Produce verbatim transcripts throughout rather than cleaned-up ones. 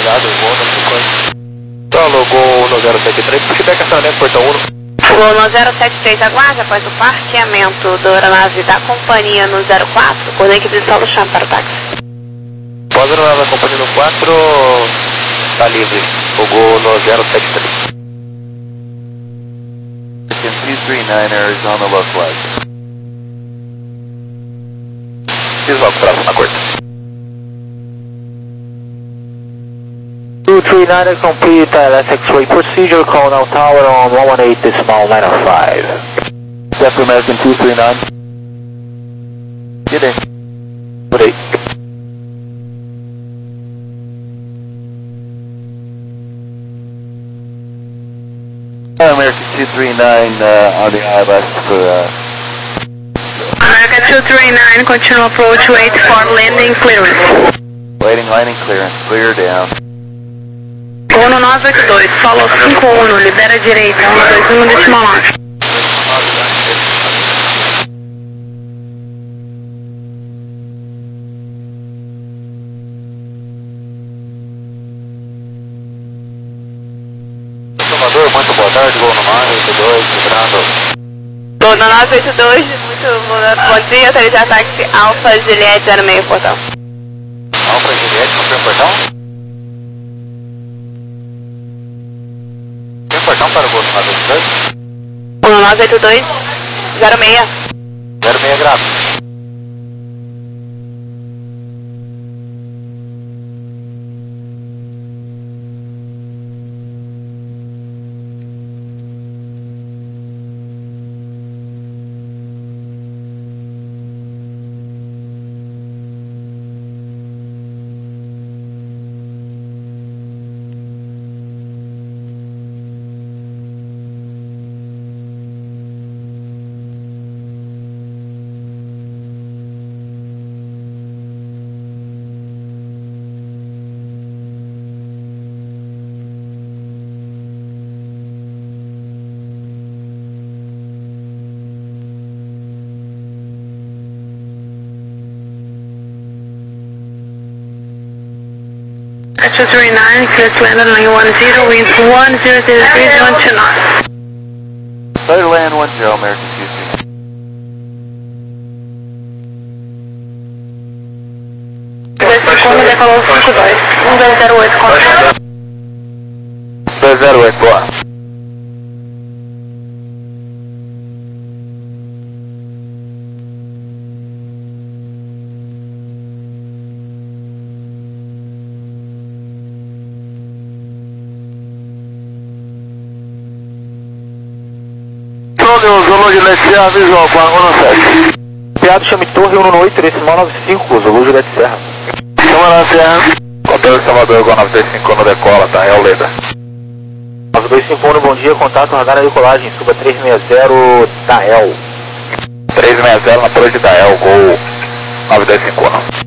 Obrigado, vou no cinquenta. Então, logo no zero sete três, feedback acionamento, portão um. Voo no zero sete três, aguarde após o parqueamento da aeronave da companhia no zero quatro, com a equipe de solo chama para o táxi. Após a aeronave da companhia no quatro, está livre, voo no zero sete três. two three nine Arizona localized. Desloco próximo na corta. two three nine complete I L S X-ray procedure, call now tower on one one eight decimal nine oh five. Step American two three nine. Get in. Good eight. American two three nine uh, on the I L S for uh, American two three nine, continue approach, wait for landing clearance. waiting landing clearance, clear down. Uno nove oito dois, follow cinco um, libera direita, um dois um decimal nove. Salvador, muito boa tarde, voo no nove oito dois, vibrando. Voo no nove oito dois, muito bom dia, autorizar táxi Alfa Juliette zero seis portão. Alfa Juliette, confirma o portão? Tem portão para o voo no nove oito dois? Uno nove oito dois, zero seis. zero seis graus. two three nine, clear to land on runway one zero, wind one zero zero three, one two nine. Clear to land one zero, American two three nine. dois cinco um, decolou cinco dois, um dois zero oito, confirma. dois zero oito, boa. Zulu Juliette Serra, visual, com a um sete. Piado, chame Torre um oito, decimal nove cinco, Zulu Juliette Serra. Chama na Serra. Contato Salvador, igual nove dois cinco um no decola, tá? É o Leda. nove dois cinco um, bom dia, contato, radar na decolagem, suba trezentos e sessenta, Dael. trezentos e sessenta na torre de Dael, gol nove dois cinco um.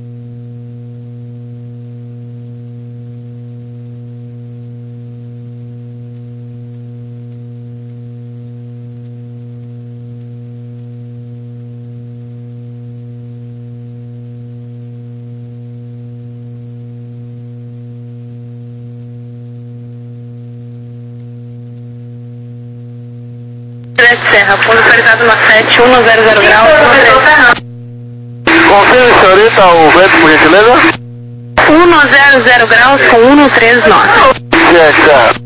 Serra, ponto localizado na sete um zero zero graus. Confirme, senhorita, o vento, por gentileza? um zero zero graus com um três nove. Certo, Serra.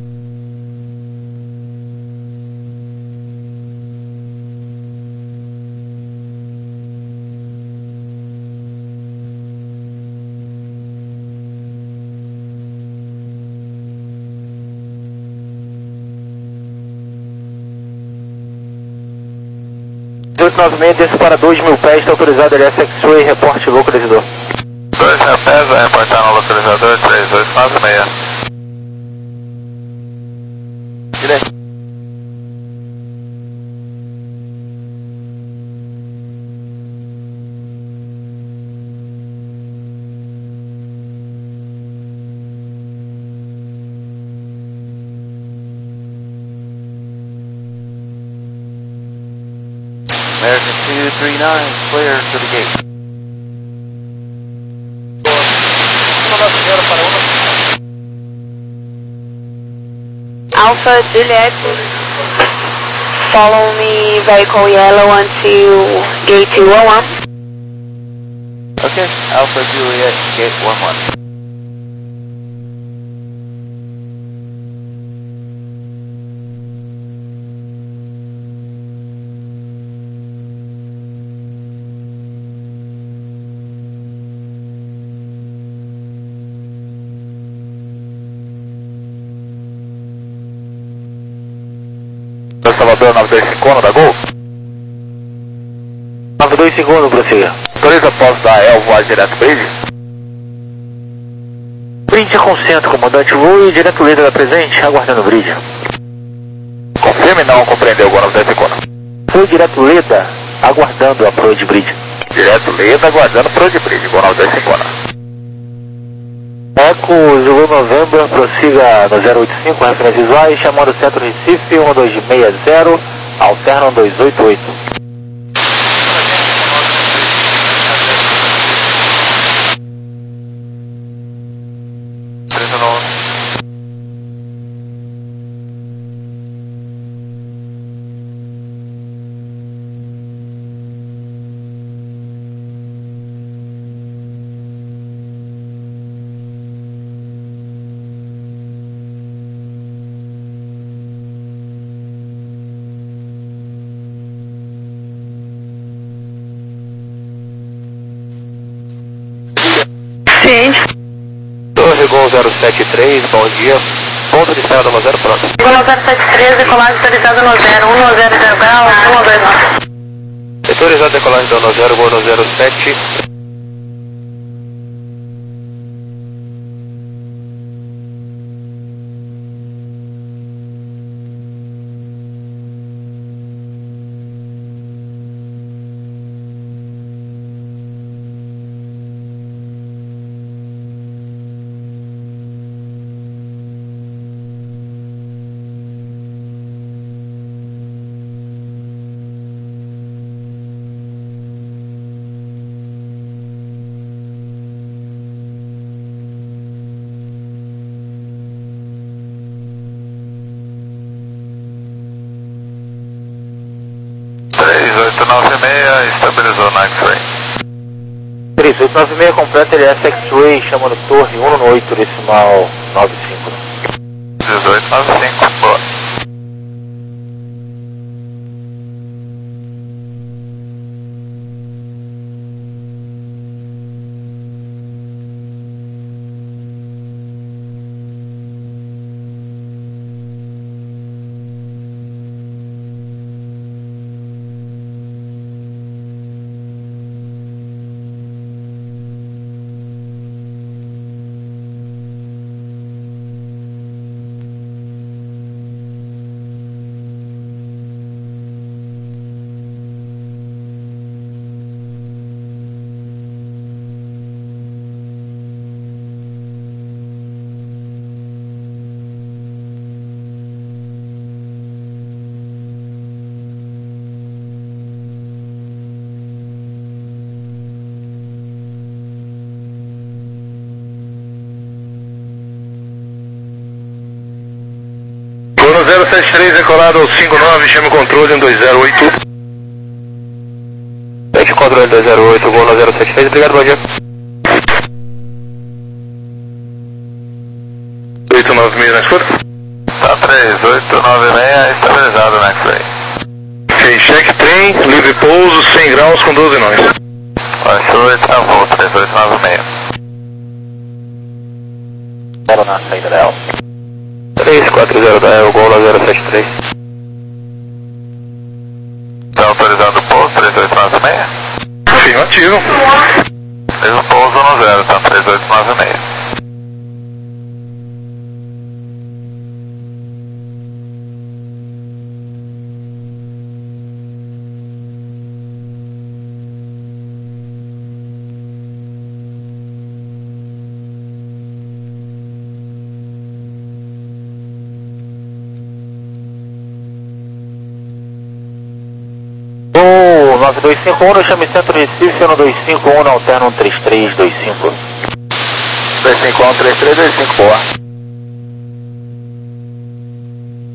oito nove seis, desce para dois mil pés, está autorizado L S X-Ray, reporte localizador. dois mil pés, vai reportar no localizador três oito nove seis. Direito. American two three nine, clear to the gate. Alpha Juliet. Follow me vehicle yellow until gate two one one. Okay, Alpha Juliet, gate one one. Salvador nove dois cinco da Gol. nove dois cinco, prossiga. Autoriza, posso dar El voar direto bridge? Bridge concentra, comandante. Voo e direto líder da presente, aguardando o bridge. Confirme, não compreendeu, Gol nove dois cinco. Voo direto líder, aguardando a proa de bridge. Direto líder, aguardando proa de bridge, Gol nove dois cinco. Eco Zulu November, prossiga no zero oito cinco, referência visuais, chamando o centro Recife, um dois seis zero, alterna um dois oito oito. Torre Gol zero sete três, bom dia. Ponto de estrada no zero, pronto. Gol zero sete três, decolagem autorizada no zero um no zero zero grau, um dois nove. Autorizado decolagem no zero, Gol no zero sete. três oito nove seis, estabilizou na X-Ray. três oito nove seis, completa ele S X-Ray, chamando torre um no oito, decimal nove cinco. dezoito nove cinco, boa. zero sete três, decolado ao cinco nove, chama o controle um dois zero oito. Deixa o controle dois zero oito, Gol no zero sete três, obrigado, bom dia. oito nove seis na escuta? Tá três oito nove seis, estabilizado na X-Ray. Ok, check trem, livre pouso, cem graus com doze nós. oito, tá bom, três oito nove seis. Bora na saída dela. três quatro zero da El, Gol no zero sete três. Tá autorizado o pouso, três oito nove seis? Afirmativo. Fez o pouso no zero, tá três oito nove seis. nove dois cinco um, chame centro Recife, um dois cinco um, alterna um três três dois cinco. dois cinco um, três três dois cinco, boa.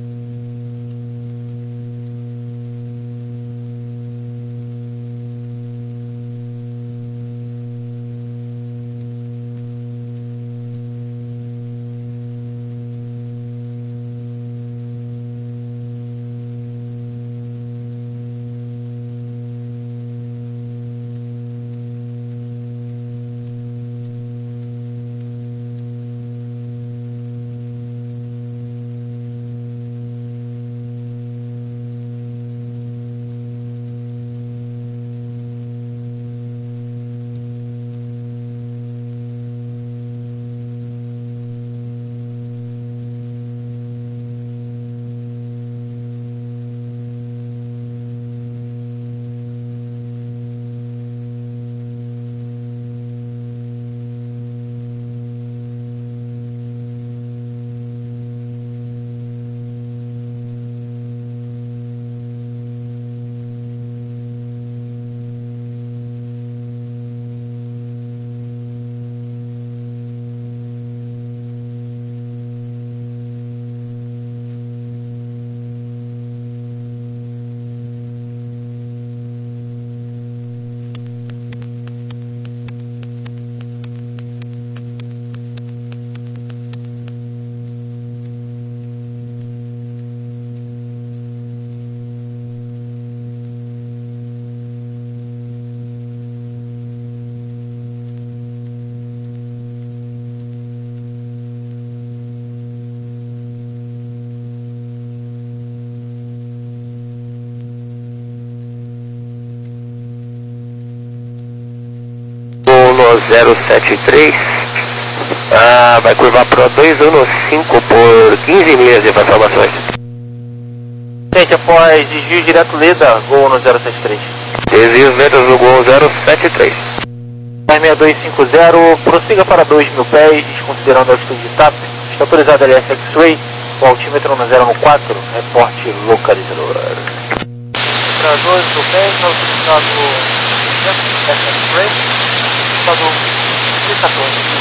zero sete três. Ah, vai curvar para dois um cinco por quinze milhas de informações. Gente, após desvio direto Leda, Gol no zero sete três. Desvios lentos no Gol zero sete três. seis dois cinco zero, prossiga para dois mil pés, desconsiderando a altitude de T A P. Está autorizado L S X-Ray, o altímetro no zero um quatro, reporte localizador. Para dois mil pés, autorizado L S X-Ray, estado quatorze.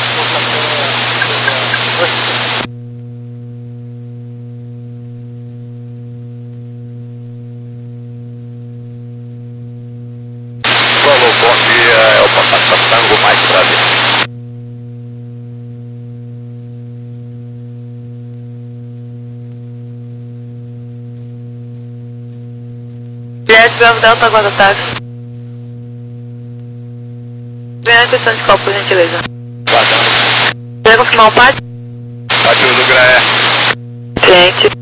Falou, bom dia, é o Passat Tango mais Brasil. Juliette, Bravo Delta, aguarda táxi. Vem a questão de copo, por gentileza. Guardando. Quer confirmar o pátio? Pátio do Graé. Gente.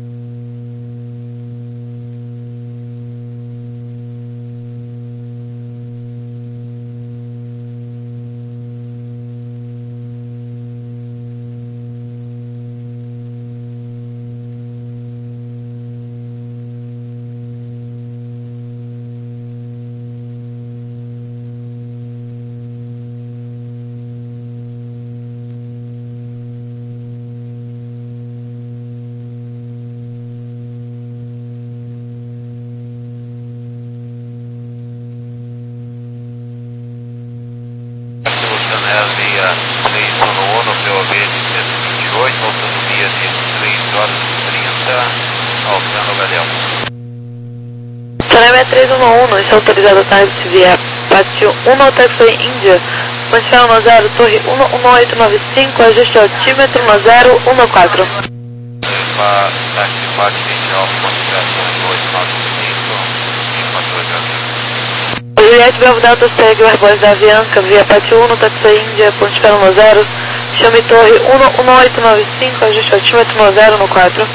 Via três um um, P O V de cento e vinte e oito, autonomia de três horas e trinta, alçando Galeão. Sonema três um um, está autorizado a táxi via Pátio um no Taxi Índia, Manchão no zero, Torre um um oito nove cinco, ajuste altímetro no zero um quatro. Táxi Pátio inicial, consideração oito nove cinco, quatorze horas. Juliette, Bravo Delta, segue o Airbus da Avianca via Pátio um no Taxi Índia, Ponte Pelo no zero, chame Torre um um oito nove cinco, ajuste altímetro no zero um quatro.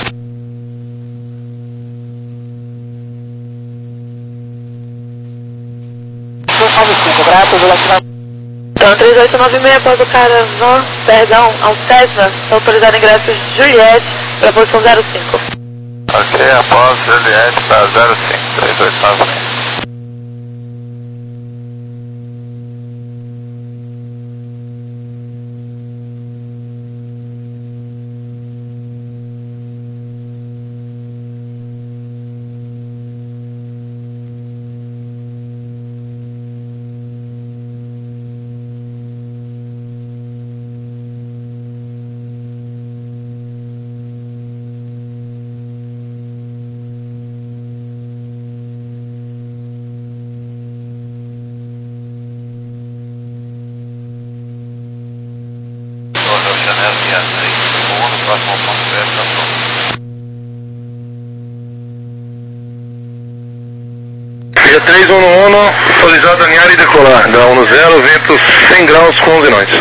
Então, três oito nove seis, após o Caravan, perdão, ao Cessna, está autorizado ingresso Juliette para a posição zero cinco. Ok, após Juliette para zero cinco, três oito nove seis. Próximo ponto de estação. Via três um um, autorizado alinhar e decolar, da um zero, vento cem graus com onze nós.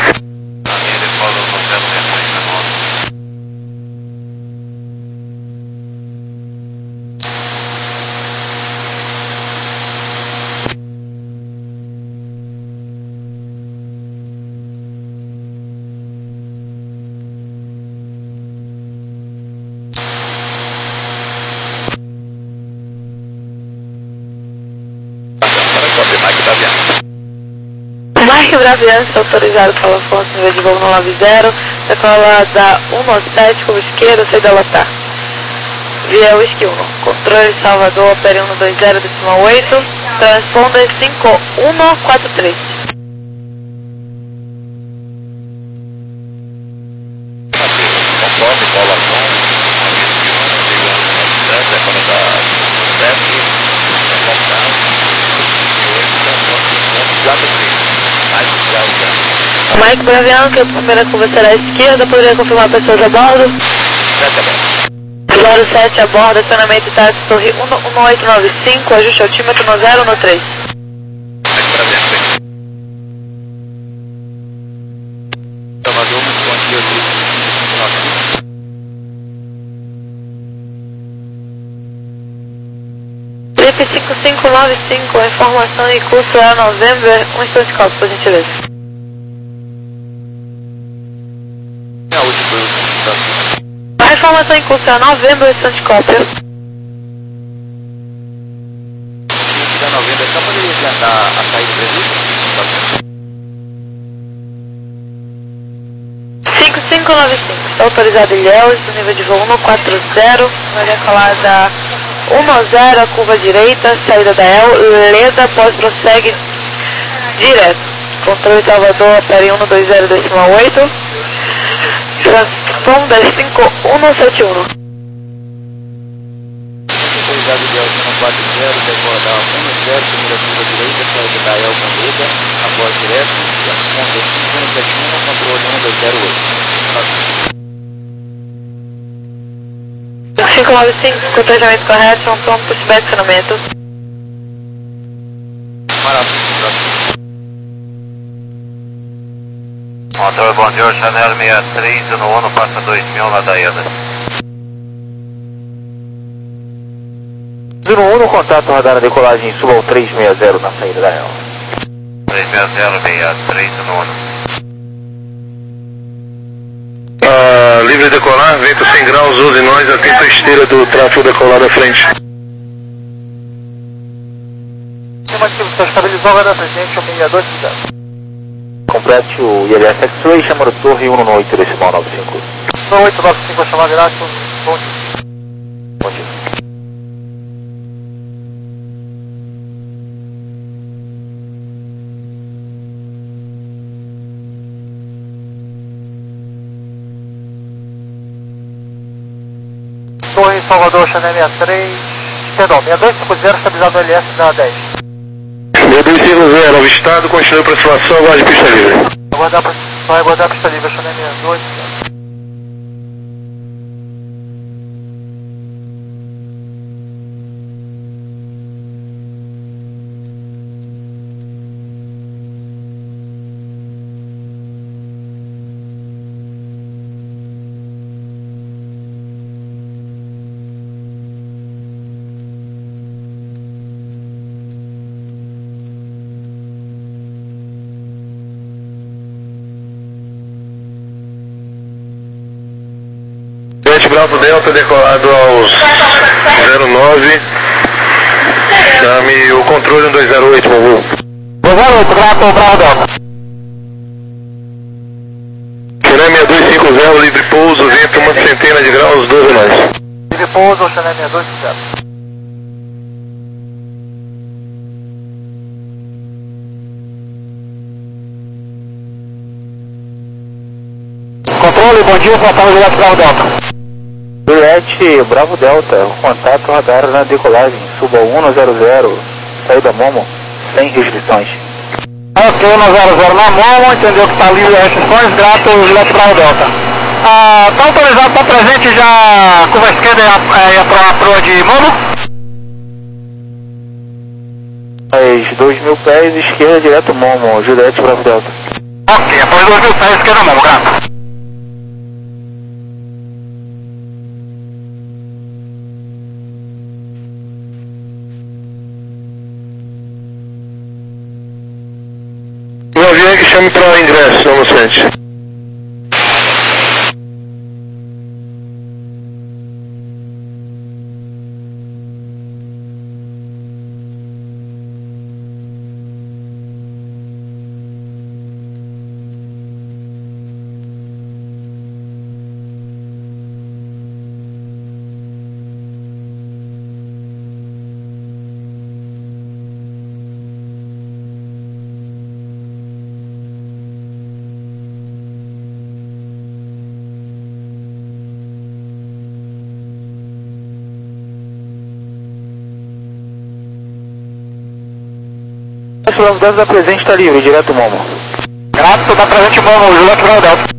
Mike Bravian está autorizado para o Afonso, nível de voo no nove zero, decola da um sete, curva esquerda, saída da Latar. Via Whisky um, controle Salvador, Opere um dois zero, decimal oito, transponder cinco um quatro três. Conforme colação, Mike Bravian, que a primeira curva será à esquerda, poderia confirmar pessoas a bordo? zero sete a bordo, acionamento táxi Torre um um oito nove cinco, ajuste altímetro no zero um três. Trip cinco cinco nove cinco, informação e curso é November, um instante de cálculo, por gentileza. Confirmação em curso é novembro, restante cópia. Da novembro, só poderia adiantar a saída prevista? cinco cinco nove cinco, está autorizado Ilhéus, do nível de voo cento e quarenta, vai decolar da dez, a curva direita, saída da El, Leda, pós prossegue direto. Controle Salvador, opere cento e vinte decimal oito, transponder cinco um sete um. Autorizado Ilhéus cento e quarenta, decola da dez, primeira curva direita, saída da El com Leda, após direto, transponder cinco um sete um, controle cento e vinte oito. cinco nove cinco, controlhamento correto, um tom, pushback, acionamento. Maravilha. Motor Bom Dia, Chanel sessenta e três, no ano passa dois mil na Daeda. zero um no contato, radar na decolagem, suba ao trezentos e sessenta na saída da E L. trezentos e sessenta, sessenta e três no ano. Ah, livre decolar, vento cem graus, onze nós, atento à esteira do tráfego decolar da frente. Estimativo, está estabilizado, vai dar presente, o sessenta e dois, complete o I L S X-Ray, chama o torre cento e oito, decimal nove cinco. cento e oito, nove cinco, chamar virado, bom dia. Bom dia. Torre Salvador, Chanel sessenta e três, perdão, sessenta e dois cinquenta, estabilizado o L S da dez. sessenta e dois cinquenta, avistado, continua a aproximação, aguarde pista livre. Aguardar, vai aguardar a pista livre, Chanel sessenta e dois. Bravo Delta decolado aos zero nove, chame o controle cento e vinte oito, por favor. zero oito, Bravo, Bravo Delta. Chanel sessenta e dois cinquenta, livre pouso, vento uma centena de graus, doze nós. Livre pouso, Chanel sessenta e dois cinquenta. Controle, bom dia, contato direto Bravo Delta. Juliette, Bravo Delta, contato radar na decolagem, suba ao cento, saída Momo, sem restrições. Ok, cento na Momo, entendeu que está livre de restrições, grato, Juliette Bravo Delta. Ah, tá autorizado, tá presente já, curva esquerda e a, a, a proa de Momo? As dois mil pés, esquerda direto Momo, Juliette Bravo Delta. Ok, após dois mil pés, esquerda Momo, grato. O avião que chame para o ingresso, não sente. Bravo Delta da presente está livre, direto Momo. Grato, da presente Momo, Juliette Bravo Delta.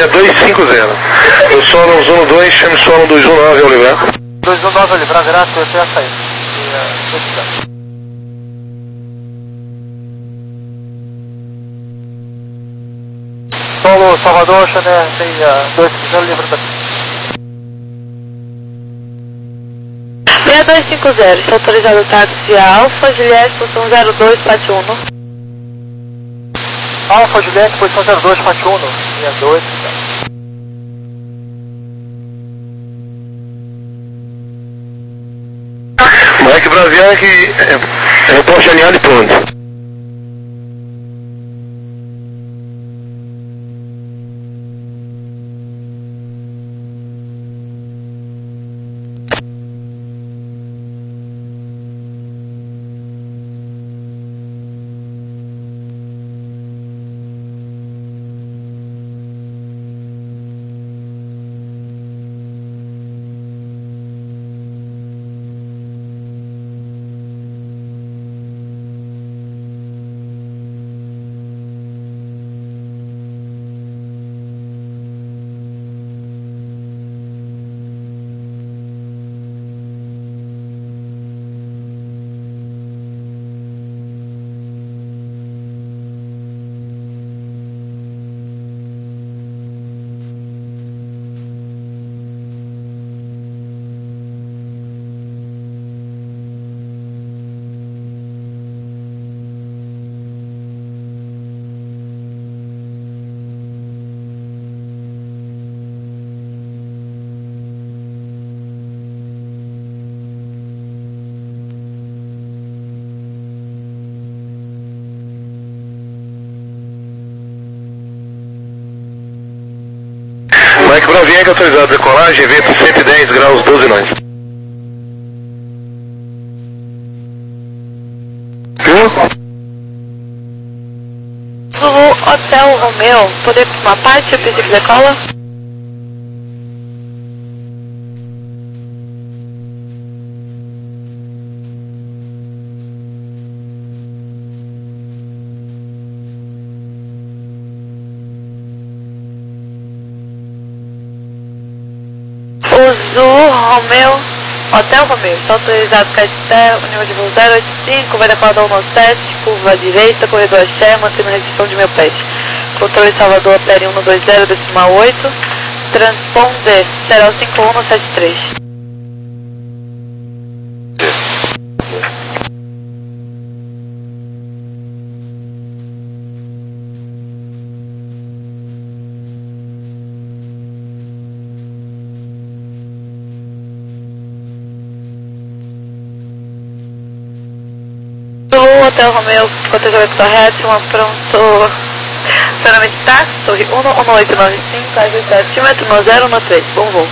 dois cinco zero. Eu solo um um dois, chame solo um dois um nove, Oliver. dois um nove, Oliver, graças, eu tenho a saída. E, uh, Solo Salvador, Chané, tem uh, dois cinco zero, livre daqui. seis dois cinco zero, está autorizado o táxi Alfa Juliette, posição zero dois, Pátio um. Alfa Juliette, posição zero dois, Pátio um, seis dois. Mike Braviac, é, reporte alinhado e pronto. Mike Braviac, autorizado a decolagem, vento cento e dez graus, doze nós. Zulu Hotel Romeo, poder uma parte, eu pedi que decola? Zulu Romeo, Hotel Romeo, está autorizado Casté, nível de voo zero oito cinco, vai decolar da um sete, curva à direita, corredor Axé, mantendo a restrição de mil pés. Controle Salvador, opere um dois zero, decimal oito, transponder zero cinco um sete três. Hotel Romeo, cotejamento correto, uma pronto. Estacionamento de táxi, torre um um oito nove cinco, ágio centímetro, no zero no três, bom voo.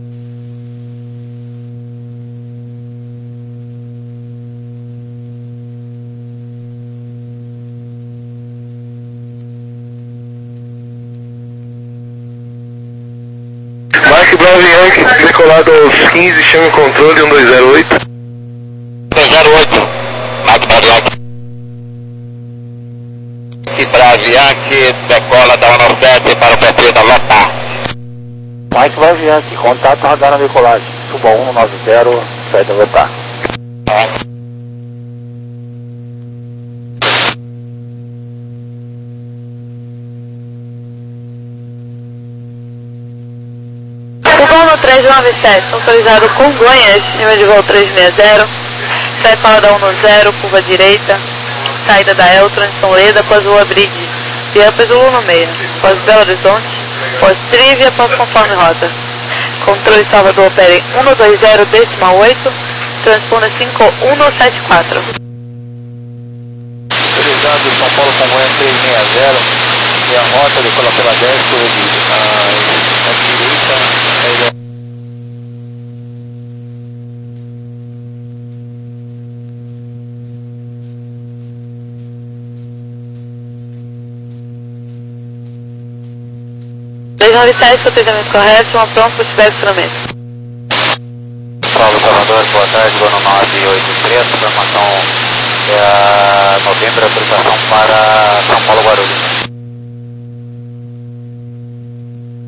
Mike Braviac, decolado aos quinze, chame o controle um dois zero oito. dois zero oito, Mike Braviac. Braviac, decola da um sete para o perfil da Lota. Mike Braviac, contato radar na decolagem, suba um nove zero, sai da Lota. Urbano três nove sete, autorizado Congonhas, nível de voo três seis zero, sai para da um zero, curva direita, saída da Eltron, São Leda, após o Bridge, via Zulu no meio, após Belo Horizonte, após Trivia, após conforme rota. Controle Salvador, opere um dois zero, decimal oito, transponder cinco um sete quatro. Autorizado São Paulo Congonhas três seis zero, e a rota decola pela dez, curva direita, saída. três nove sete, cotejamento correto, uma pronto para estiver estacionamento. Paulo Salvador, boa tarde, dono nove oito três, programação é, novembro, autorização para São Paulo Guarulhos.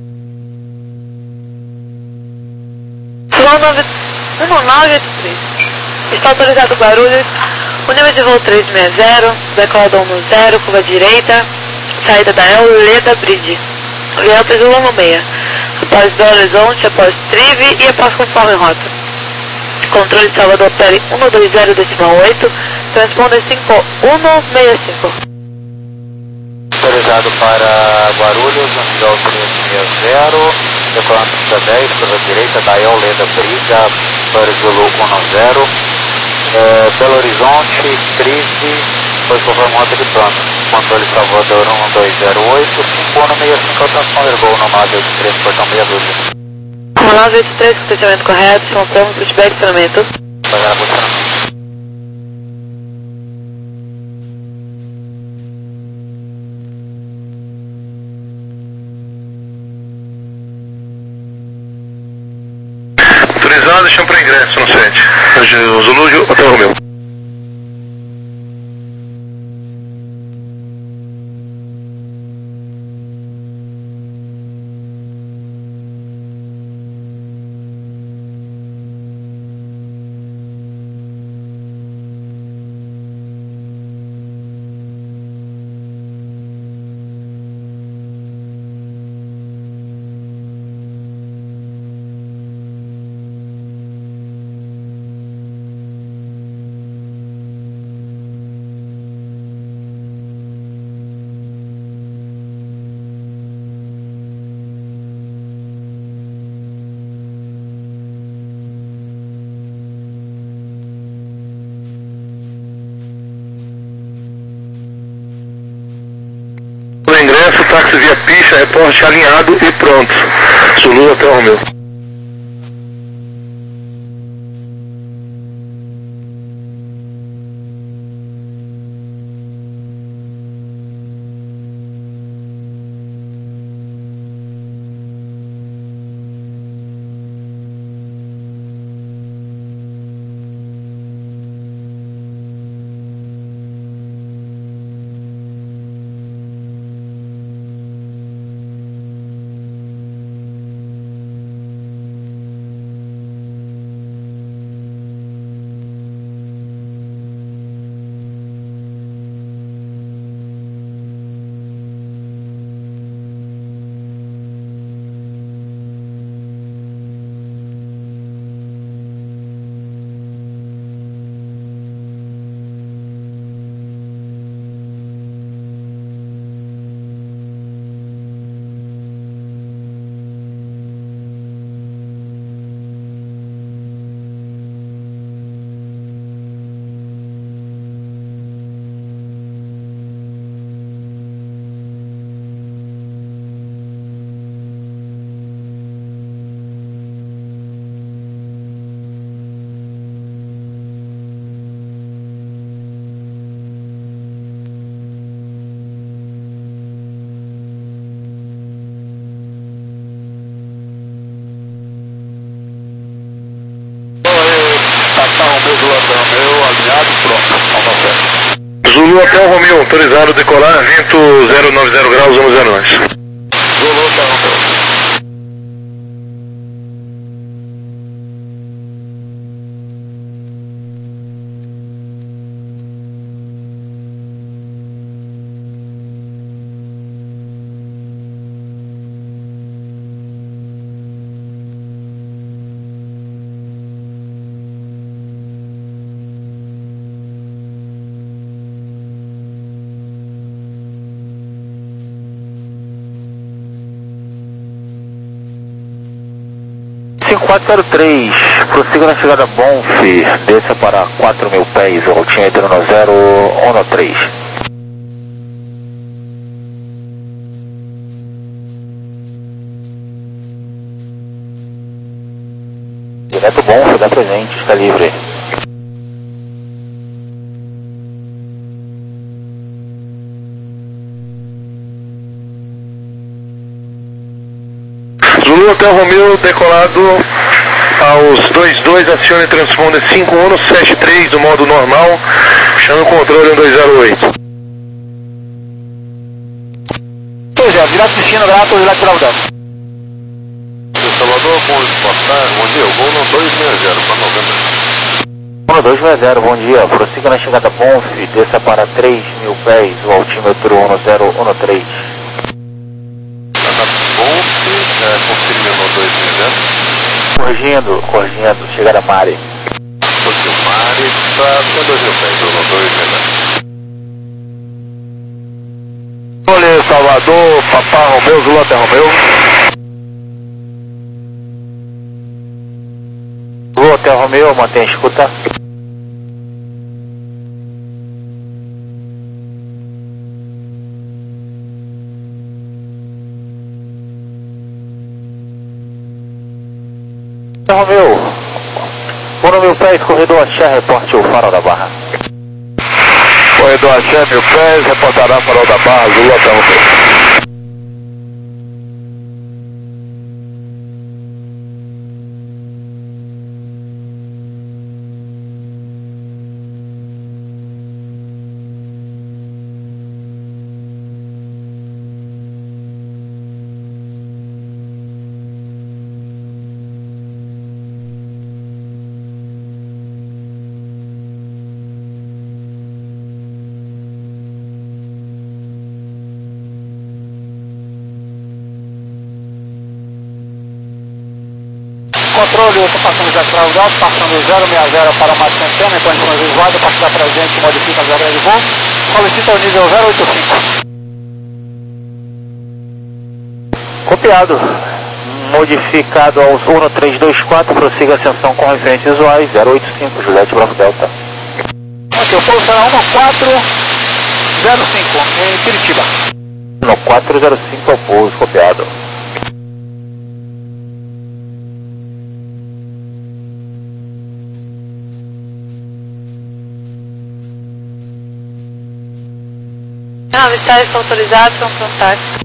nove oito três. Está autorizado Guarulhos, o nível de voo trezentos e sessenta, decolador um zero, curva direita, saída da Euleda Bridge. Vial três um seis, após Belo Horizonte, após Trive e após conforme rota. Controle Salvador Pele um dois zero decimal oito, transponder cinco um seis cinco. Autorizado para Guarulhos, Vial trezentos e sessenta, decolando pista dez, curva direita da Euleda Bridge, para Zulu um zero, é, Belo Horizonte, Trive, depois conforme rota de plano. Controle Salvador um dois zero oito, cinco um seis cinco, transponder Gol no nove oito três, portão meia dúzia. nove oito três, posicionamento correto, São Paulo, pushback, treinamento. Pagar a posicionamento. Autorizado, chama para ingresso no sete. Zulu, Hotel Romeu. Ingresso, táxi via pista, reporte alinhado e pronto. Zulu Hotel Romeu. Zulu Hotel Romeu, autorizado decolar, vento zero nove zero graus, vamos zero nós. Zulu Hotel Romeu. cinco quatro zero três, prossiga na chegada Bonf, desça para quatro mil pés, altimetro no zero um três. Direto Bonf, dá presente, está livre. Zulu Hotel Romeu, decolado aos dois dois, acione transponder cinco um sete três do modo normal, puxando o controle um dois zero oito. Pois é, virar piscina, grato, lateral dano. Salvador, bom dia, bom dia, voo no dois seis zero para novembro. um dois seis zero, bom dia. Prossiga na chegada Bonf, desça para três mil pés, o altímetro um zero um três. Bonf, é, confirme um dois seis zero. Corrigindo, corrigindo, chegada Mari. Porque o Mari está até dois mil pés, um dois seis zero. Olha, Salvador, Papá Romeu, Zulu até Romeu. Zulu até Romeu, mantém a escuta. Romeu, um mil pés, corredor Axé, reporte o farol da Barra. Corredor Axé, mil pés, reportará farol da Barra, Zulu até Romeu. Controle, ocupação de atraso alto, passando zero seis zero para uma centena, então informação visual, a partir da presente modifica a zero de voo, solicita o nível zero oito cinco. Copiado, modificado aos um três dois quatro, prossiga a ascensão com referências visuais, zero oito cinco, Juliette Bravo Delta. Ok, o pouso será um quatro zero cinco, em Curitiba. No quatro zero cinco é o pouso, copiado. Nove estágios autorizados, são contato.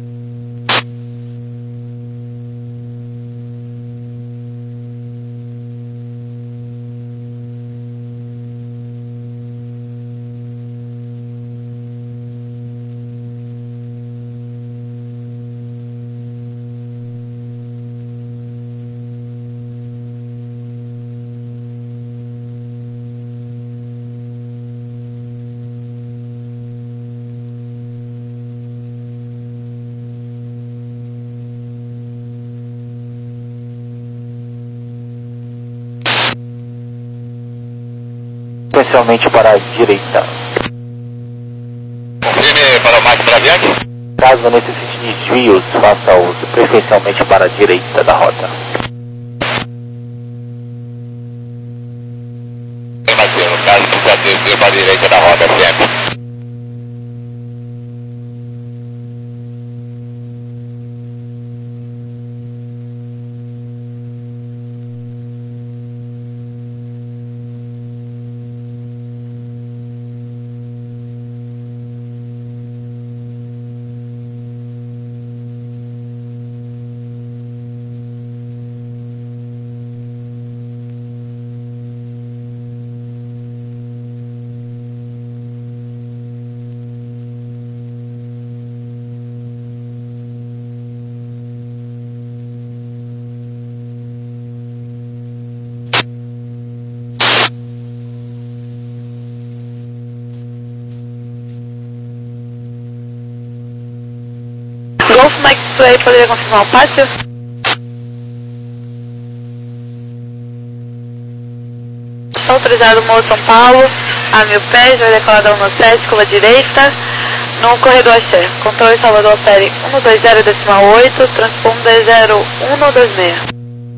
Especialmente para a direita. Confirme para o máximo da viagem. Caso necessite desvios, faça uso preferencialmente para a direita da rota. No caso, precisa desvio para a direita da rota sempre. Golf Mike Sway, poderia confirmar o pátio? Está autorizado o Morro São Paulo, a mil pés, vai decolar da um sete, curva direita, no corredor Axé. Controle Salvador, opere um dois zero decimal oito, transponder zero um dois seis.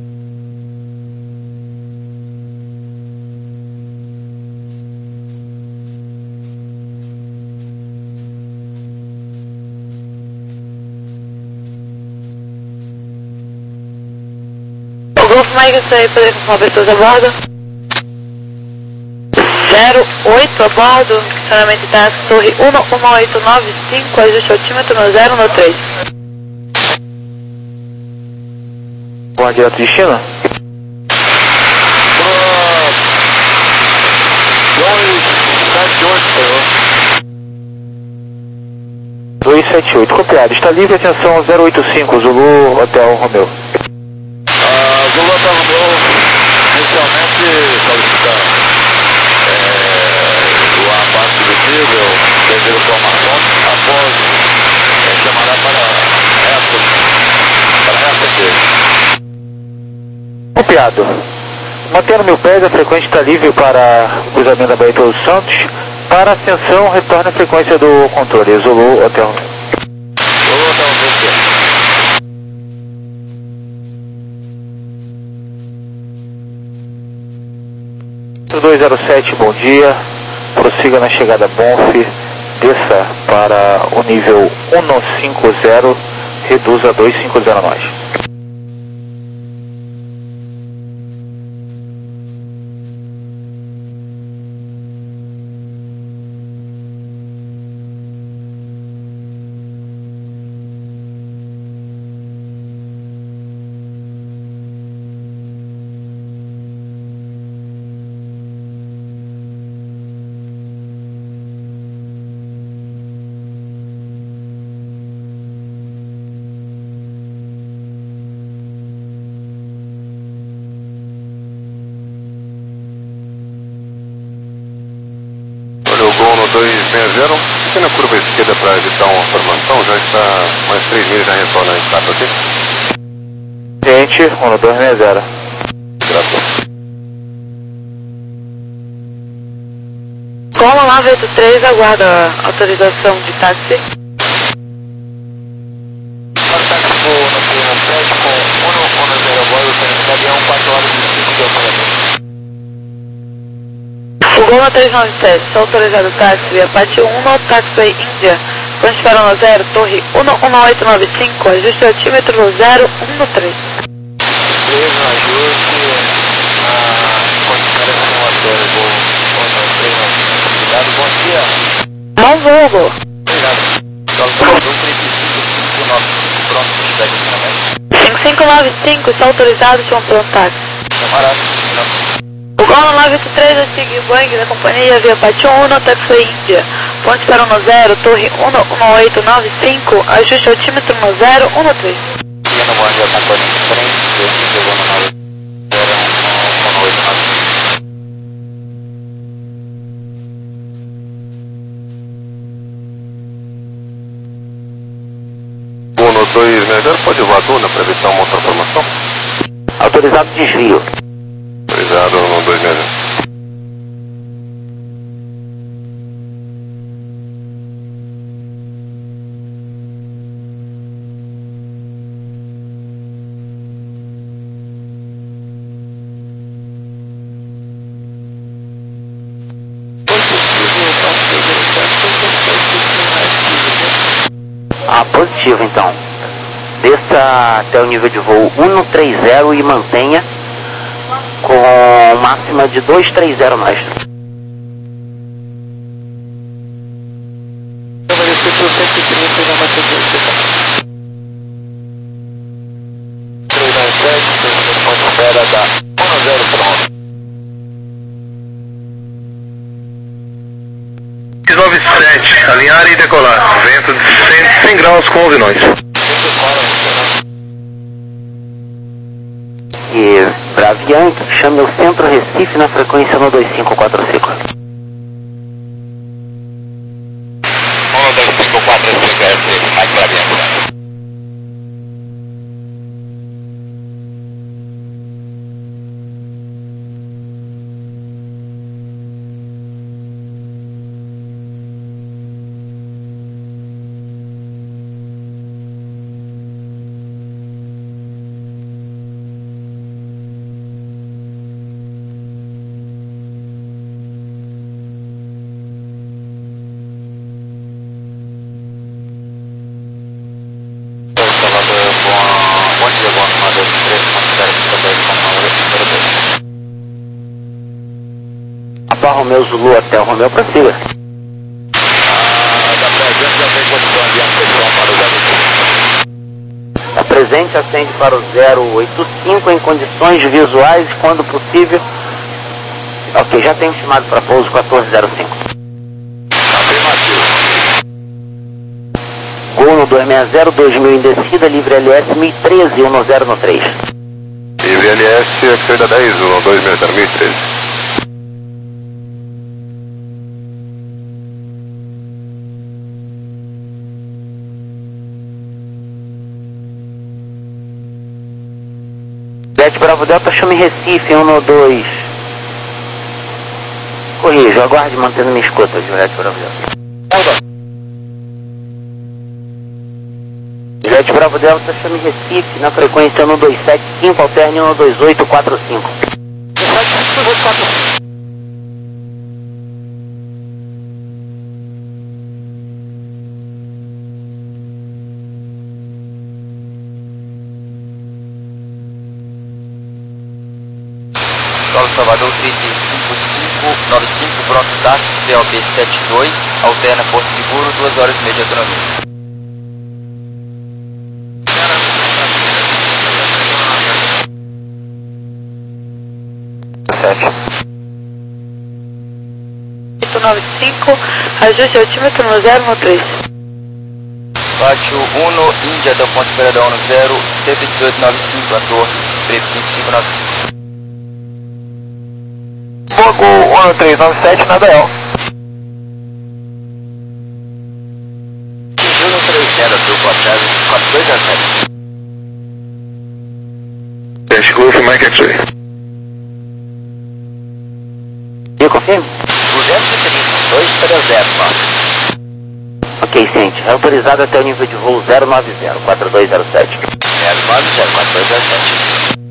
Golf Mike Sway, poderia confirmar pessoas a bordo? zero oito a bordo, estacionamento da Torre um um oito nove cinco, ajuste altímetro no zero um três. Bom direto de China? dois sete oito, copiado. Está livre, atenção zero oito cinco, Zulu Hotel Romeu. Uh, Zulu Hotel Romeu, inicialmente solicita autorizado. Mantendo mil pés, a frequência está livre para o cruzamento da Baía de Todos Santos. Para ascensão, retorne a frequência do controle. Zulu, Hotel Romeo. Zulu, Hotel Romeo. dois zero sete, bom dia. Prossiga na chegada Bonf. Desça para o nível cento e cinquenta, reduza a duzentos e cinquenta nós. dois sessenta, pequena curva esquerda para evitar uma formação, já está mais três milhas já retornando em capa aqui. Gente, um dois sessenta. Graças. Como lá, Veto três, aguarda a autorização de táxi. Táxi no primeiro prédio com cento e dez voz, o avião quatro horas e cinco de amanhã. O Gol três nove sete, está autorizado o táxi via Pátio um, Taxiway Índia. Quando estiver no zero, torre um um oito nove cinco, ajuste o altímetro no zero um três. três no ajuste, a continuar a renovatória, Gol um três nove cinco. Obrigado, bom dia. Bom voo, Gol. Obrigado. Calculador trinta e cinco cinco nove cinco, pronto, feedback aqui na média. cinco cinco nove cinco, está autorizado, senhor pronto táxi. Camarada, não. O Gol nove oito três, a Sig Boeing da companhia via Pátio um, Taxiway Índia. Ponte para no zero, torre um um oito nove cinco, ajuste o altímetro no zero um três. Seguindo o bonde da companhia em frente, chegou no nove zero um oito nove cinco. um dois sessenta, pode voar duna para evitar uma outra formação? Autorizado desvio. Autorizado um dois sessenta. Ah, positivo então. Desça até o nível de voo cento e trinta e mantenha com máxima de duzentos e trinta nós. Vai descer para o cento e trinta e já vai ter três nove sete, ponto espera da um zero pronto. três nove sete, alinhar e decolar. Vento de cem graus com onze nós. E Braviante, chame o Centro Recife na frequência no dois cinco quatro cinco. um dois cinco quatro cinco, Recife, mais Braviante. Alfa Romeo Zulu Hotel Romeo, prossiga. Ah, da presente já tem condição de ampliação para o zero. A presente acende para o zero oito cinco em condições visuais, quando possível. Ok, já tem estimado para pouso quatorze zero cinco. Afirmativo. Gol no dois sessenta, dois mil em descida, livre L S mil e treze, um zero no três. Livre L S, esquerda dez, um dois mil e treze. Juliette Bravo Delta, chame Recife, um dois. Corrijo, aguarde mantendo minha escuta, Juliette Bravo Delta. Juliette Bravo Delta, chame Recife, na frequência um dois sete cinco, alterne um dois oito quatro cinco. Salvador trinta e cinco cinco nove cinco, pronto táxi, P O B setenta e dois, alterna Porto Seguro, duas horas e meia de autonomia. oito nove cinco, ajuste altímetro no zero no três. Pátio um, Índia até o ponto Esperadão no zero, cento e dezoito noventa e cinco, a Torres, Preto cinco cinco nove cinco. Fogo um três nove sete na D L. Juno três zero, duplo atrás, quatro dois zero sete. Teste Golf, Mike X-Ray. E confirme? duzentos e trinta, dois três zero, mano. Ok, ciente. É autorizado até o nível de voo zero nove zero, quatro dois zero sete. zero nove zero, quatro dois zero sete.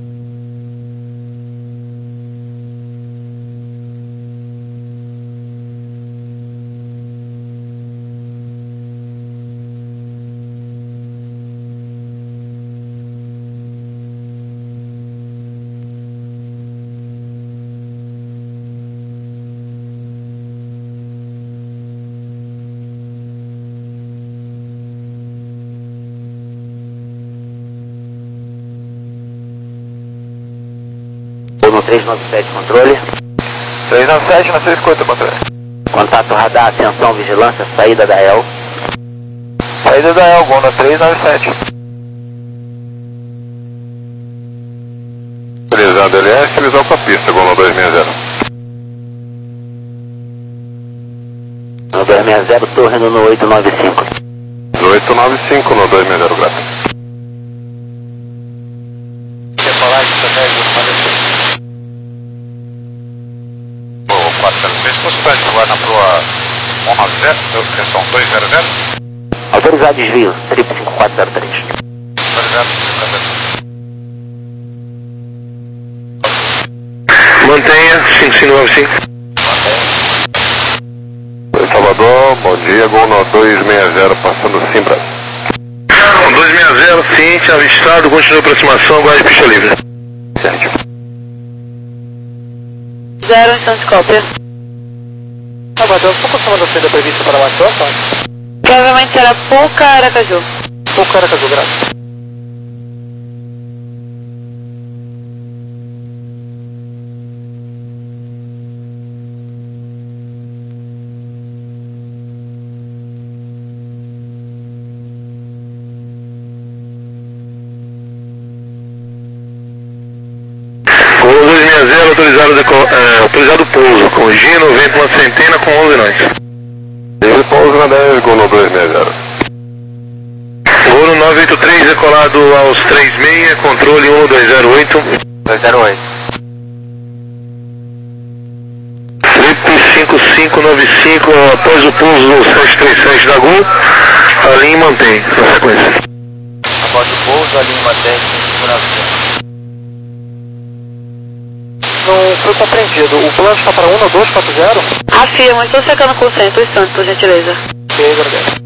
No três nove sete, controle. três nove sete, na sua escuta, controle. Contato radar, atenção, vigilância, saída da E L. Saída da E L, Gol no três nove sete. Utilizando L S, visão com a pista, Gol no dois seis zero. No dois seis zero, torre no oito nove cinco. No oito nove cinco, no dois seis zero, graças. Decolagem estratégica, Possibilidade de voar na proa um nove zero, direção dois zero zero. Autorizado desvio, trip cinco quatro zero três. Autorizado, mantenha, cinco cinco nove cinco. Oi, Salvador, bom dia, Gol no dois seis zero, passando Simbra. dois seis zero, ciente, avistado, continua a aproximação, guarde pista livre. Certo. Zero, instante cópia. Salvador, qual é a sua saída prevista para a situação? Provavelmente será Puca Aracaju. Puca Aracaju, graças. dois seis zero, autorizado, deco, é, autorizado pouso, com Gino, vento uma centena com onze nós. Ele pouso na dez, Gol no dois seis zero. Gol no nove oito três, decolado aos três seis, controle um dois zero oito. dois zero oito. Flip cinco cinco nove cinco, após o pouso do sete três sete da Gol, a linha mantém, na sequência. Após o pouso, a linha mantém cinco cinco nove cinco. Não foi compreendido. O plano está para um dois quatro zero? Afirmo, estou secando com cento, um instante, por gentileza. Ok, agradeço.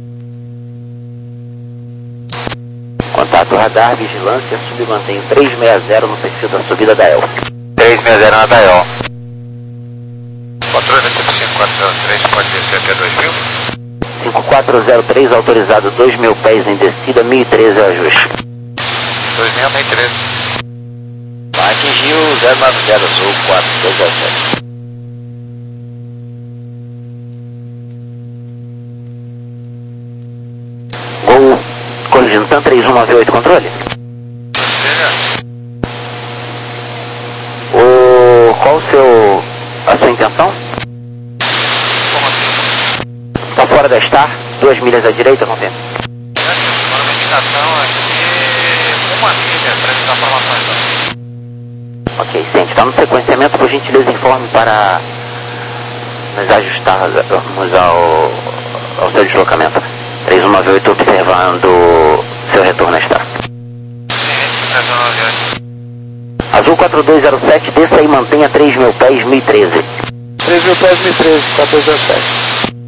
Contato radar, vigilância, submantenho três seis zero no perfil da subida da E L. três seis zero na D O. Controle cinco quatro zero três, pode descer até dois mil. cinco quatro zero três, autorizado dois mil pés em descida, mil e treze ajuste. dois mil, mil e treze. Atingiu zero nove zero Sul, quatro dois zero sete. Gol, corrigindo, TAM três um nove oito, controle. O, qual o seu, a sua intenção? Está fora da Star, duas milhas à direita, confirma. Uma indicação aqui, uma milha, para evitar formações. Ok, ciente. Está no sequenciamento, por gentileza informe para nos ajustarmos ao, ao seu deslocamento. três um nove oito observando seu retorno a estar. Azul quatro dois zero sete, desça e mantenha três mil pés, mil e treze. três mil pés, mil e treze, quatro dois zero sete.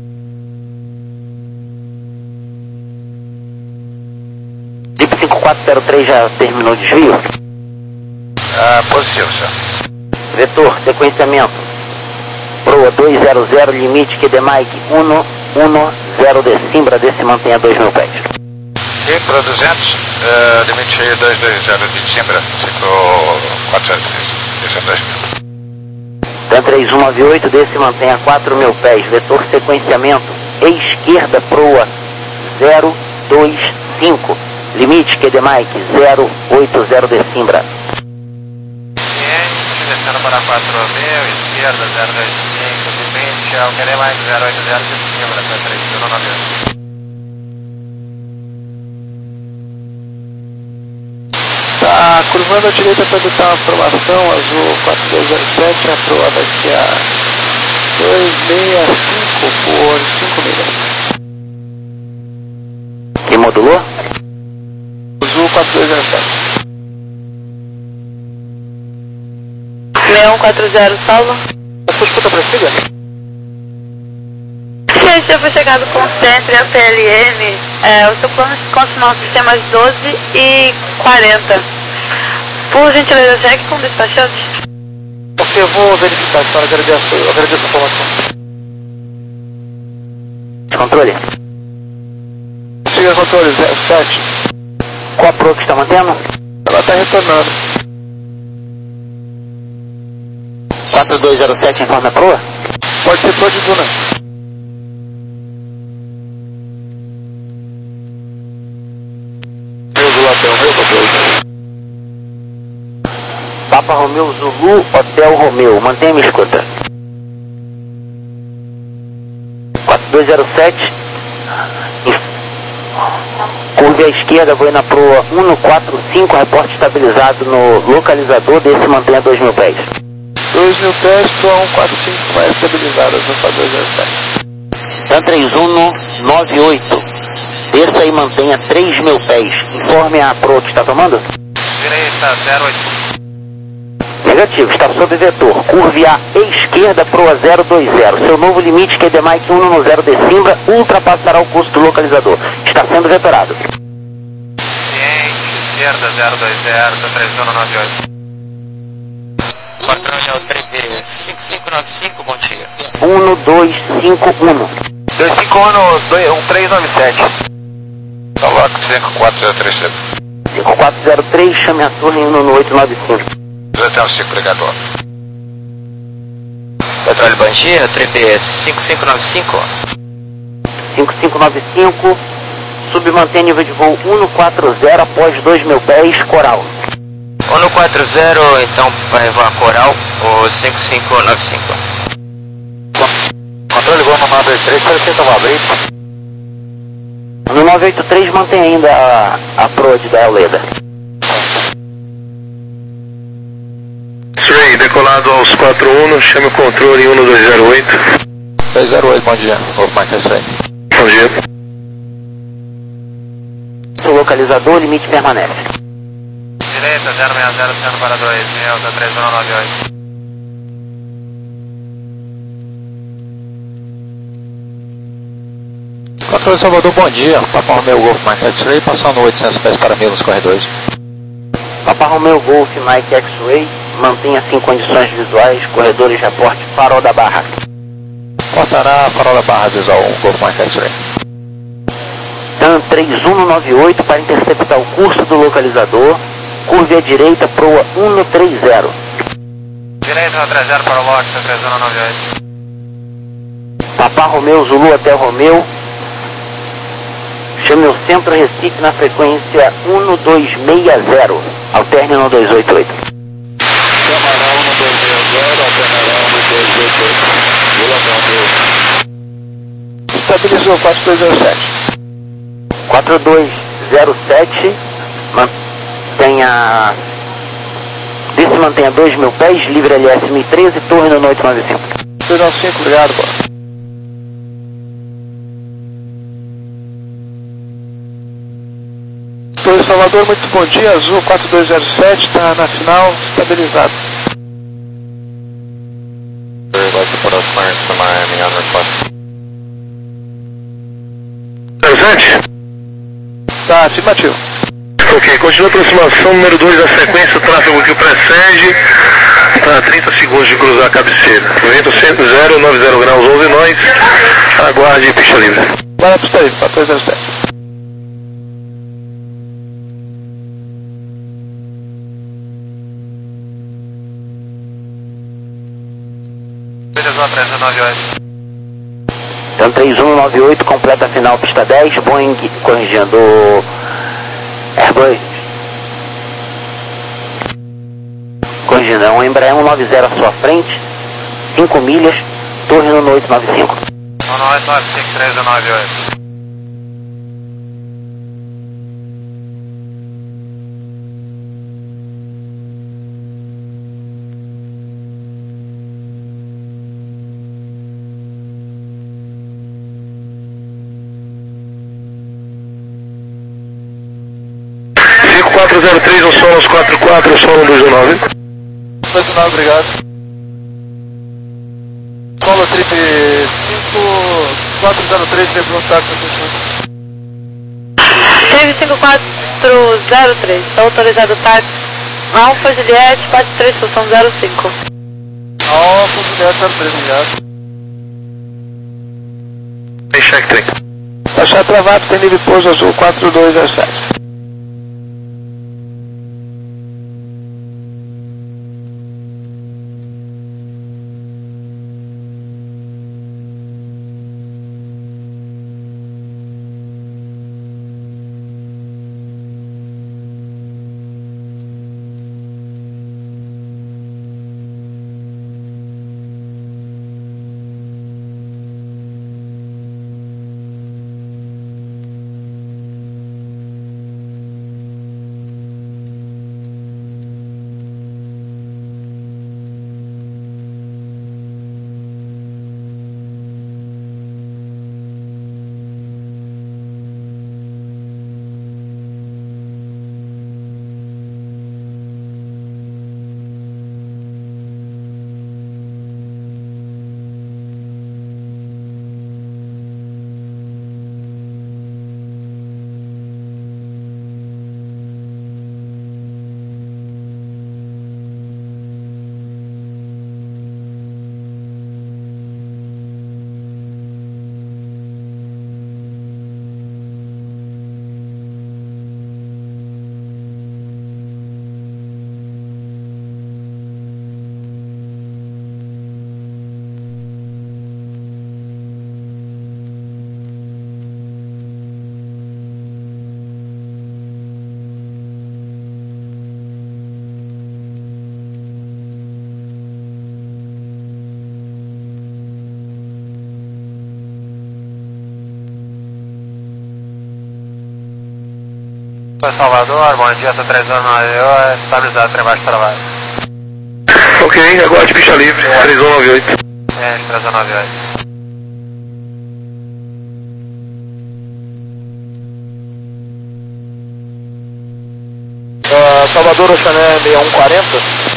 Jeep cinco quatro zero três já terminou o desvio? Ah, positivo, senhor. Vetor, sequenciamento. Proa dois zero zero, limite Q D Mike um um zero Decimbra, desce e mantenha dois mil pés. E para duzentos, uh, limite dois dois zero de Decimbra, ciclo quatro zero três, desce a dois mil. Dan três um nove oito, desce e mantenha quatro mil pés. Vetor, sequenciamento. Esquerda, proa zero dois cinco, limite Q D Mike zero oito zero Decimbra. Descendo para quatro mil, esquerda zero dois cinco, limite ao Q D Mike zero oito zero Decimbra, para três um nove oito. Tá curvando à direita para evitar uma formação, azul quatro dois zero sete, a proa daqui a dois seis cinco por cinco milhas. Quem modulou? Azul quatro dois zero sete. seis um quatro zero, salva. A sua escuta prossiga? Sim, já foi chegado com o centro e a P L M. É, o seu plano de confirmar os sistemas doze e quarenta. Por gentileza, cheque com despachante. Ok, eu vou verificar, senhora, agradeço, eu agradeço a informação. Controle. Siga controle zero sete. Qual a proa que está mantendo? Ela está retornando. quatro dois zero sete, informe a proa? Pode ser proa de Duna. Papa Romeu Zulu, Hotel Romeu, mantenha minha escuta. quatro dois zero sete, curve à esquerda, vou na proa um quatro cinco, reporte estabilizado no localizador, desse mantenha dois mil pés. dois mil pés, proa um quatro cinco mais estabilizada, azul quatro dois zero sete. Dan três um nove oito, desça e mantenha três mil pés. Informe a proa que está tomando? Direita zero oito. Negativo, está sob vetor. Curve à esquerda, proa zero dois zero. Seu novo limite Q D Mike um um zero Decimbra ultrapassará o custo do localizador. Está sendo vetorado. Ciente, esquerda zero dois zero, três um nove oito. Patrão é o três cinco cinco nove cinco, bom dia. um dois cinco um. dois cinco um, um três nove sete. Coloca cinco quatro zero três. cinco quatro zero três, chame a torre em um oito nove cinco. Até o cinco, obrigado. Petróleo Bangia, trip cinco cinco nove cinco. cinco cinco nove cinco, submantém nível de voo um quatro zero após dois mil pés, coral. um quatro zero, então vai voar coral, o cinco cinco nove cinco. Controle gol no nove oito três, para você tomar brito. No nove oito três mantém ainda a, a proa de Daeleda. X-Ray, decolado aos quatro um, chame o controle um dois zero oito. dois zero oito, bom dia. Vou marcar isso aí. Bom dia. Seu localizador, limite permanece. Direita zero seis zero, sendo para dois mil, da três um nove oito. Controle Salvador, bom dia. Papa Romeu Golf Mike X-Ray, passando oitocentos pés para mil nos corredores. Papa Romeu Golf Mike X-Ray, mantenha assim condições visuais, corredores de reporte, farol da barra. Portará farol da barra visual um, Golf Mike X-Ray. Dan três um nove oito para interceptar o curso do localizador, curve à direita, proa um três zero. Direita um três zero para o lote, três um nove oito. Papa Romeu Zulu até Romeu, chame o centro Recife na frequência um dois seis zero, alterne no dois oito oito. Camarão um dois seis zero, alternará um dois oito oito. Estabilizou quatro dois zero sete. quatro dois zero sete, mantenha, desse mantenha dois mil pés, livre L S mil e treze, torre no oito nove cinco. dois nove cinco, obrigado, boa. Torre Salvador, muito bom dia, Azul quatro dois zero sete, está na final, estabilizado. I'd like to put a clearance to Miami on request. Presente? Tá, afirmativo. Ok, continua a aproximação número dois da sequência, o tráfego que o precede. Está a trinta segundos de cruzar a cabeceira. Vento zero nove zero graus, onze nós. Aguarde pista livre. Vai na pista livre, quatro dois zero sete. três um nove oito. Então três um nove oito, completa a final pista dez, Boeing corrigindo Airbus. Corrigindo, é um Embraer cento e noventa à sua frente, cinco milhas, torre no oito nove cinco. um oito nove cinco, três um nove oito. quatro zero três, o Solos quatro quatro, o Solo dois um nove. dois um nove, obrigado. Solo trip cinco quatro zero três, veio para um táxi assistente. Teve cinco quatro zero três, está autorizado o táxi Alfa Juliette, quatro três, função zero cinco. Alfa Juliette zero três, obrigado. Tem check trem. Achar travado, tem livre pouso Azul quatro dois zero sete. Salvador, bom dia, três um nove oito, estabilizado, trem baixo trabalho. Ok, aguarde pista livre, é. três um nove oito. É, três um nove oito. Uh, Salvador Oceané sessenta e um quarenta.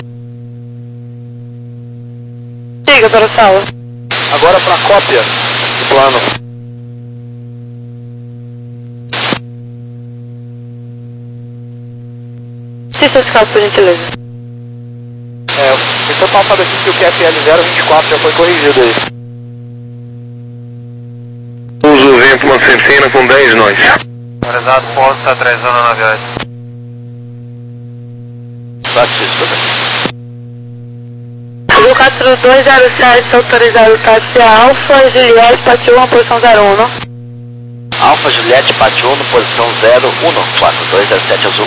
Siga para a sala. Agora para cópia do plano. Assista esse caso, por gentileza. É, então passado aqui que o Q F L zero vinte e quatro já foi corrigido aí. Uso o vento uma centena com dez nós. Autorizado, ponta três um nove oito. Azul quatro dois zero sete, autorizado táxi Alfa Juliette, Patio um, posição zero um. Alfa Juliette, Patio um, posição zero um, quatro dois zero sete Azul.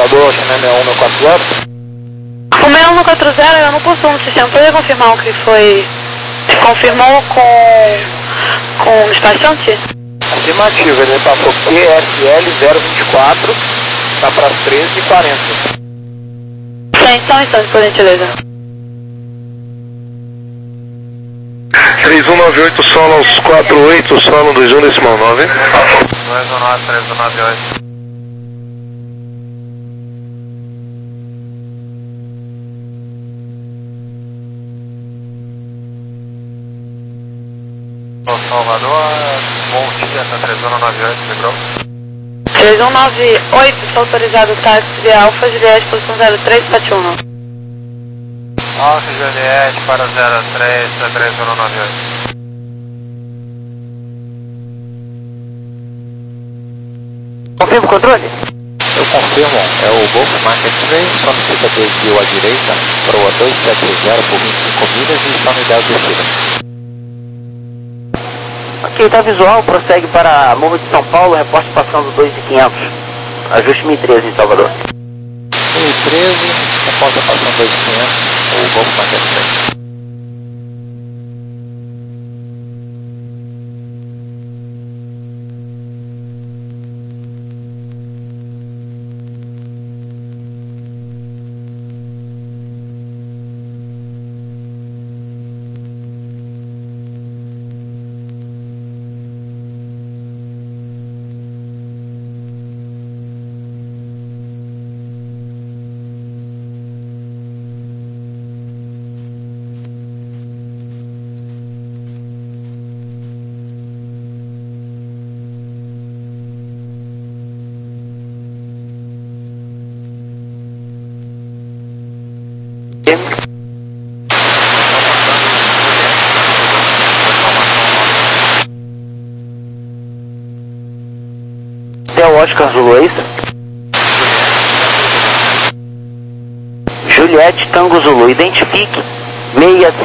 Salvador, China seis um quatro zero. O seis um quatro zero eu não possuo no sistema, poderia confirmar o que foi... Confirmou com... com o despachante? Afirmativo, ele passou Q S L zero vinte e quatro, tá para as treze e quarenta. Sim, só um instante, por gentileza. três um nove oito, solo aos quatro oito, solo dois um decimal nove. dois um nove, três um nove oito. Salvador, bom dia, tá três um nove oito, migrou. três um nove oito, está autorizado o táxi de Alfa Juliette, posição zero três sete um. Alfa Juliette para zero três, três um nove oito. Confirma o controle? Eu confirmo, é o Golf Market Train, só fica desvio à direita, proa dois sete zero por vinte e cinco milhas e está no ideal de descida. Ok, tá visual, prossegue para Morro de São Paulo, reporte passando dois mil e quinhentos. Ajuste mil e treze em Salvador. mil e treze, reporta passando dois mil e quinhentos, o Golf Market Train. É o Oscar Zulu, é isso? Juliette Tango Zulu, identifique seis